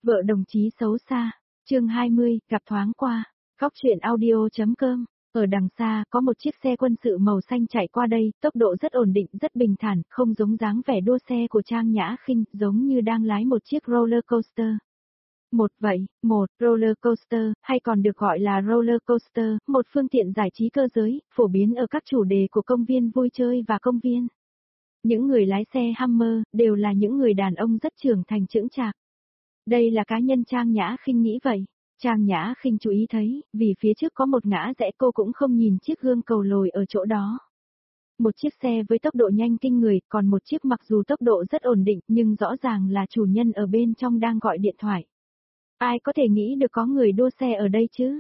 Vợ đồng chí xấu xa, chương 20, gặp thoáng qua, góc truyện audio.com. Ở đằng xa, có một chiếc xe quân sự màu xanh chạy qua đây, tốc độ rất ổn định, rất bình thản, không giống dáng vẻ đua xe của Trang Nhã Khinh, giống như đang lái một chiếc roller coaster. Một roller coaster, hay còn được gọi là roller coaster, một phương tiện giải trí cơ giới, phổ biến ở các chủ đề của công viên vui chơi và công viên. Những người lái xe Hummer, đều là những người đàn ông rất trưởng thành chững chạc. Đây là cá nhân Trang Nhã Khinh nghĩ vậy. Trang Nhã Khinh chú ý thấy, vì phía trước có một ngã rẽ cô cũng không nhìn chiếc gương cầu lồi ở chỗ đó. Một chiếc xe với tốc độ nhanh kinh người, còn một chiếc mặc dù tốc độ rất ổn định nhưng rõ ràng là chủ nhân ở bên trong đang gọi điện thoại. Ai có thể nghĩ được có người đua xe ở đây chứ?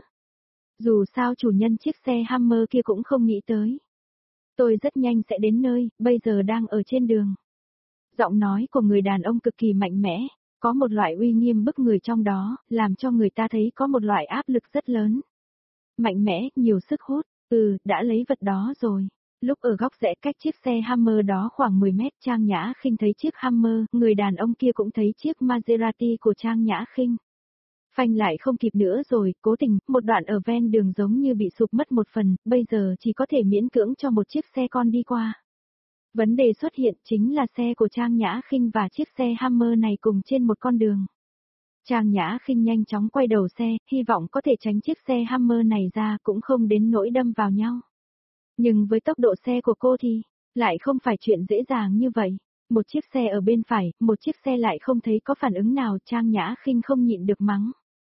Dù sao chủ nhân chiếc xe Hummer kia cũng không nghĩ tới. Tôi rất nhanh sẽ đến nơi, bây giờ đang ở trên đường. Giọng nói của người đàn ông cực kỳ mạnh mẽ, có một loại uy nghiêm bức người trong đó, làm cho người ta thấy có một loại áp lực rất lớn. Mạnh mẽ, nhiều sức hút, đã lấy vật đó rồi. Lúc ở góc rẽ cách chiếc xe Hummer đó khoảng 10 mét, Trang Nhã Khinh thấy chiếc Hummer, người đàn ông kia cũng thấy chiếc Maserati của Trang Nhã Khinh. Phanh lại không kịp nữa rồi, cố tình, một đoạn ở ven đường giống như bị sụp mất một phần, bây giờ chỉ có thể miễn cưỡng cho một chiếc xe con đi qua. Vấn đề xuất hiện chính là xe của Trang Nhã Khinh và chiếc xe Hummer này cùng trên một con đường. Trang Nhã Khinh nhanh chóng quay đầu xe, hy vọng có thể tránh chiếc xe Hummer này ra cũng không đến nỗi đâm vào nhau. Nhưng với tốc độ xe của cô thì, lại không phải chuyện dễ dàng như vậy. Một chiếc xe ở bên phải, một chiếc xe lại không thấy có phản ứng nào, Trang Nhã Khinh không nhịn được mắng.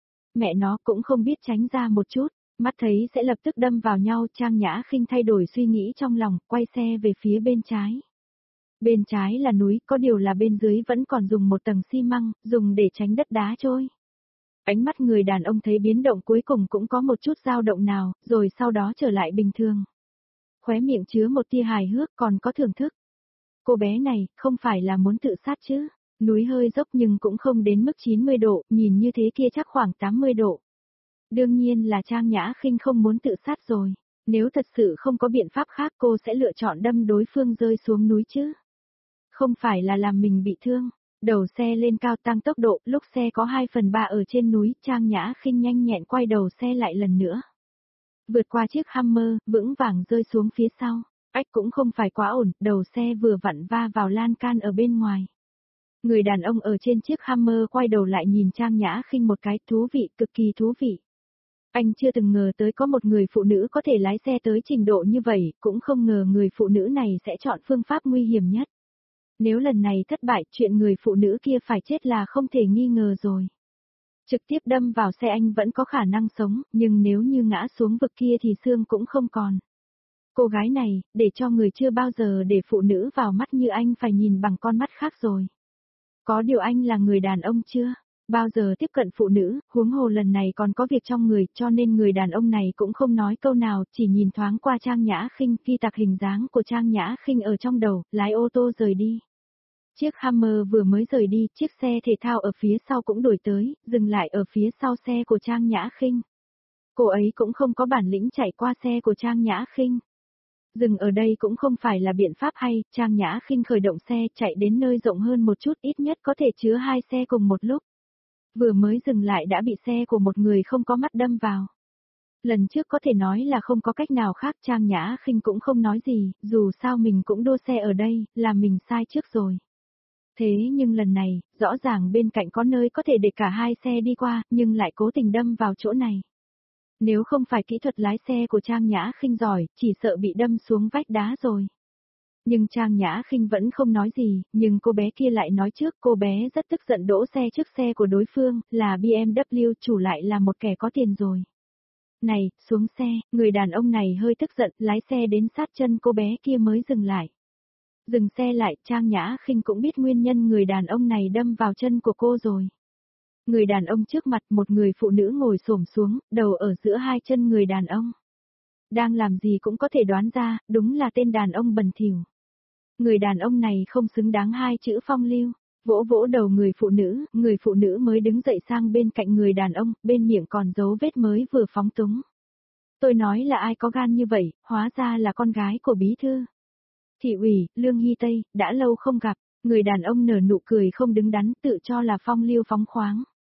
Mẹ nó cũng không biết tránh ra một chút, mắt thấy sẽ lập tức đâm vào nhau, Trang Nhã Khinh thay đổi suy nghĩ trong lòng, quay xe về phía bên trái. Bên trái là núi, có điều là bên dưới vẫn còn dùng một tầng xi măng, dùng để tránh đất đá trôi. Ánh mắt người đàn ông thấy biến động cuối cùng cũng có một chút dao động nào, rồi sau đó trở lại bình thường. Khóe miệng chứa một tia hài hước còn có thưởng thức. Cô bé này, không phải là muốn tự sát chứ? Núi hơi dốc nhưng cũng không đến mức 90 độ, nhìn như thế kia chắc khoảng 80 độ. Đương nhiên là Trang Nhã Khinh không muốn tự sát rồi. Nếu thật sự không có biện pháp khác cô sẽ lựa chọn đâm đối phương rơi xuống núi chứ. Không phải là làm mình bị thương. Đầu xe lên cao tăng tốc độ, lúc xe có 2/3 ở trên núi, Trang Nhã Khinh nhanh nhẹn quay đầu xe lại lần nữa. Vượt qua chiếc Hummer, vững vàng rơi xuống phía sau. Ách cũng không phải quá ổn, đầu xe vừa vặn va vào lan can ở bên ngoài. Người đàn ông ở trên chiếc Hummer quay đầu lại nhìn Trang Nhã Khinh một cái, thú vị, cực kỳ thú vị. Anh chưa từng ngờ tới có một người phụ nữ có thể lái xe tới trình độ như vậy, cũng không ngờ người phụ nữ này sẽ chọn phương pháp nguy hiểm nhất. Nếu lần này thất bại, chuyện người phụ nữ kia phải chết là không thể nghi ngờ rồi. Trực tiếp đâm vào xe anh vẫn có khả năng sống, nhưng nếu như ngã xuống vực kia thì xương cũng không còn. Cô gái này, để cho người chưa bao giờ để phụ nữ vào mắt như anh phải nhìn bằng con mắt khác rồi. Có điều anh là người đàn ông chưa bao giờ tiếp cận phụ nữ, huống hồ lần này còn có việc trong người, cho nên người đàn ông này cũng không nói câu nào, chỉ nhìn thoáng qua Trang Nhã Khinh, ghi tạc hình dáng của Trang Nhã Khinh ở trong đầu, lái ô tô rời đi. Chiếc Hummer vừa mới rời đi, chiếc xe thể thao ở phía sau cũng đuổi tới, dừng lại ở phía sau xe của Trang Nhã Khinh. Cô ấy cũng không có bản lĩnh chạy qua xe của Trang Nhã Khinh. Dừng ở đây cũng không phải là biện pháp hay, Trang Nhã Khinh khởi động xe chạy đến nơi rộng hơn một chút, ít nhất có thể chứa 2 xe cùng một lúc. Vừa mới dừng lại đã bị xe của một người không có mắt đâm vào. Lần trước có thể nói là không có cách nào khác, Trang Nhã Khinh cũng không nói gì, dù sao mình cũng đua xe ở đây, là mình sai trước rồi. Thế nhưng lần này, rõ ràng bên cạnh có nơi có thể để cả 2 xe đi qua, nhưng lại cố tình đâm vào chỗ này. Nếu không phải kỹ thuật lái xe của Trang Nhã Khinh giỏi, chỉ sợ bị đâm xuống vách đá rồi. Nhưng Trang Nhã Khinh vẫn không nói gì, nhưng cô bé kia lại nói trước, cô bé rất tức giận đỗ xe trước xe của đối phương, là BMW, chủ lại là một kẻ có tiền rồi. Này, xuống xe, người đàn ông này hơi tức giận, lái xe đến sát chân cô bé kia mới dừng lại. Dừng xe lại, Trang Nhã Khinh cũng biết nguyên nhân người đàn ông này đâm vào chân của cô rồi. Người đàn ông trước mặt, một người phụ nữ ngồi xổm xuống, đầu ở giữa 2 chân người đàn ông. Đang làm gì cũng có thể đoán ra, đúng là tên đàn ông bẩn thỉu. Người đàn ông này không xứng đáng 2 chữ phong lưu. Vỗ vỗ đầu người phụ nữ mới đứng dậy sang bên cạnh người đàn ông, bên miệng còn dấu vết mới vừa phóng túng. Tôi nói là ai có gan như vậy, hóa ra là con gái của bí thư. Thị ủy, Lương Hy Tây, đã lâu không gặp, người đàn ông nở nụ cười không đứng đắn, tự cho là phong lưu phóng khoáng.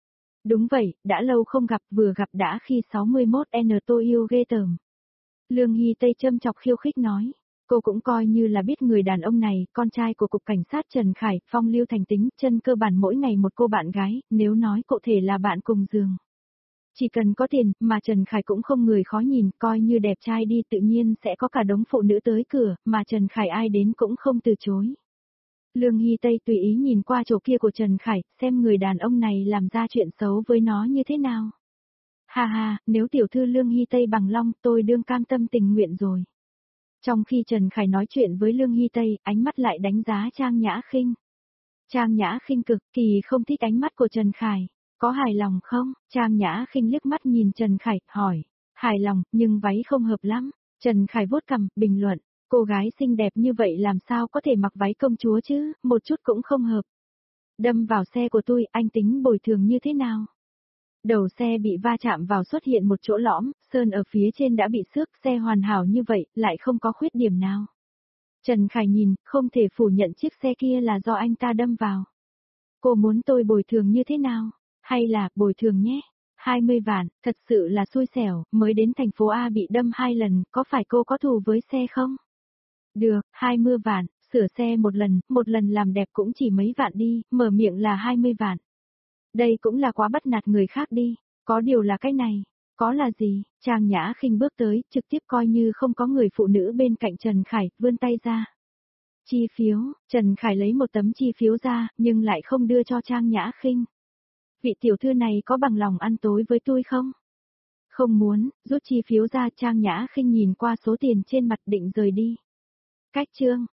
Đúng vậy, đã lâu không gặp, vừa gặp đã khi 61N tôi yêu ghê tởm. Lương Hy Tây châm chọc khiêu khích nói. Cô cũng coi như là biết người đàn ông này, con trai của Cục Cảnh sát Trần Khải, phong lưu thành tính, chân cơ bản mỗi ngày một cô bạn gái, nếu nói cụ thể là bạn cùng giường. Chỉ cần có tiền, mà Trần Khải cũng không người khó nhìn, coi như đẹp trai đi tự nhiên sẽ có cả đống phụ nữ tới cửa, mà Trần Khải ai đến cũng không từ chối. Lương Hy Tây tùy ý nhìn qua chỗ kia của Trần Khải, xem người đàn ông này làm ra chuyện xấu với nó như thế nào. Ha ha, nếu tiểu thư Lương Hy Tây bằng long, tôi đương cam tâm tình nguyện rồi. Trong khi Trần Khải nói chuyện với Lương Hy Tây, ánh mắt lại đánh giá Trang Nhã Khinh. Trang Nhã Khinh cực kỳ không thích ánh mắt của Trần Khải. Có hài lòng không? Trang Nhã Khinh liếc mắt nhìn Trần Khải, hỏi. Hài lòng, nhưng váy không hợp lắm. Trần Khải vuốt cằm, bình luận. Cô gái xinh đẹp như vậy làm sao có thể mặc váy công chúa chứ, một chút cũng không hợp. Đâm vào xe của tôi, anh tính bồi thường như thế nào? Đầu xe bị va chạm vào xuất hiện một chỗ lõm, sơn ở phía trên đã bị xước, xe hoàn hảo như vậy, lại không có khuyết điểm nào. Trần Khải nhìn, không thể phủ nhận chiếc xe kia là do anh ta đâm vào. Cô muốn tôi bồi thường như thế nào? Hay là, bồi thường nhé? 20 vạn, thật sự là xui xẻo, mới đến thành phố A bị đâm 2 lần, có phải cô có thù với xe không? Được, 20 vạn, sửa xe một lần làm đẹp cũng chỉ mấy vạn đi, mở miệng là 20 vạn. Đây cũng là quá bắt nạt người khác đi, có điều là cái này, có là gì? Trang Nhã Khinh bước tới, trực tiếp coi như không có người phụ nữ bên cạnh Trần Khải, vươn tay ra. Chi phiếu, Trần Khải lấy một tấm chi phiếu ra, nhưng lại không đưa cho Trang Nhã Khinh. Vị tiểu thư này có bằng lòng ăn tối với tôi không? Không muốn, rút chi phiếu ra. Trang Nhã Khinh nhìn qua số tiền trên mặt định rời đi. Cách chương.